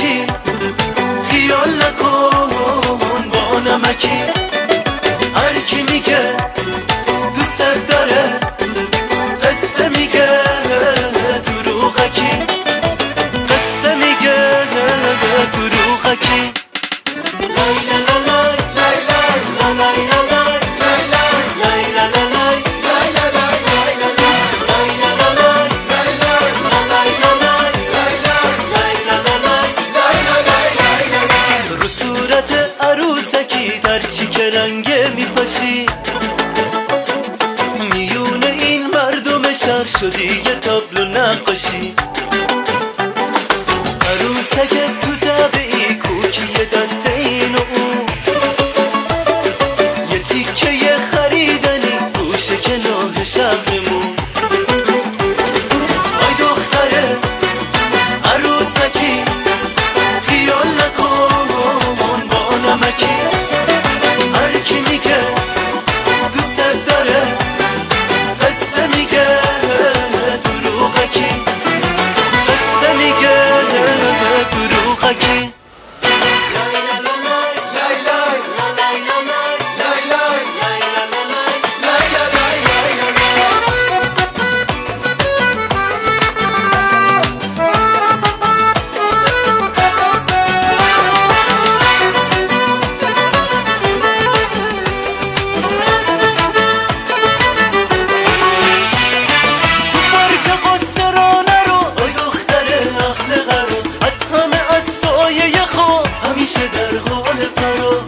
عروسکی خیال نکن با نمکی. هر کی میگه دوست داره قصه میگه دروغکی، قصه میگه دروغکی. لای لا لا لای لای لای لای لا لای لای لا لا لای لای لا لای لای لا لای لا لا لای لای لای لا لای لای لا لا لای لای لا لای لای لا. رو صورت عروسکی در چی که رنگه میپاشی، میون این مردم شهر شدی یه تابلو نقاشی. عروسک تو جعبه‌ای کوکی دست این و اون، یه تیکه خریدنی گوشه کنار شهرمون. آی دختره عروسکی خیال نکن با نمکی. هر کی میگه دوست داره قصه میگه دروغکی، قصه میگه دروغکی. همیشه در حال فرار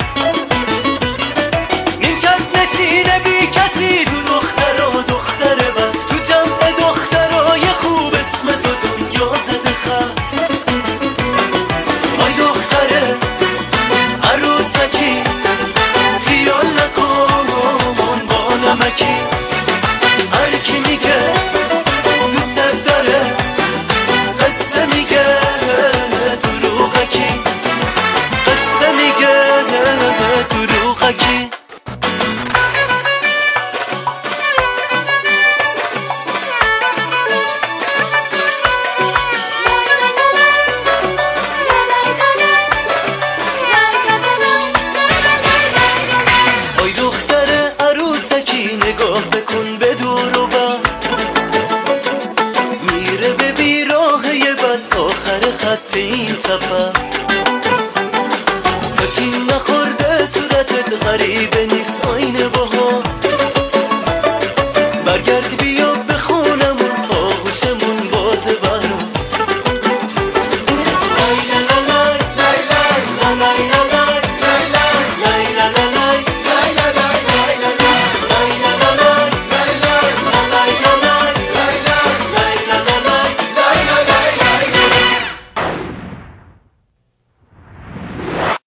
نیمکت نشینه بی کسی، تو دختر بد تو جمع دخترای خوب اسم تو دنیا زده خط. آی دختره عروسکی خیال نکن با نمکی. هر کی میگه دوست داره قصه میگه دروغکی، قصه میگه دروغکی. آی دختر عروسکی نگاه بکن به دور و بر، میره به بیراهه بد آخر خط این سفر. تا چین نخورده صورتت غریبه نیست آینه باهات، برگرد بیا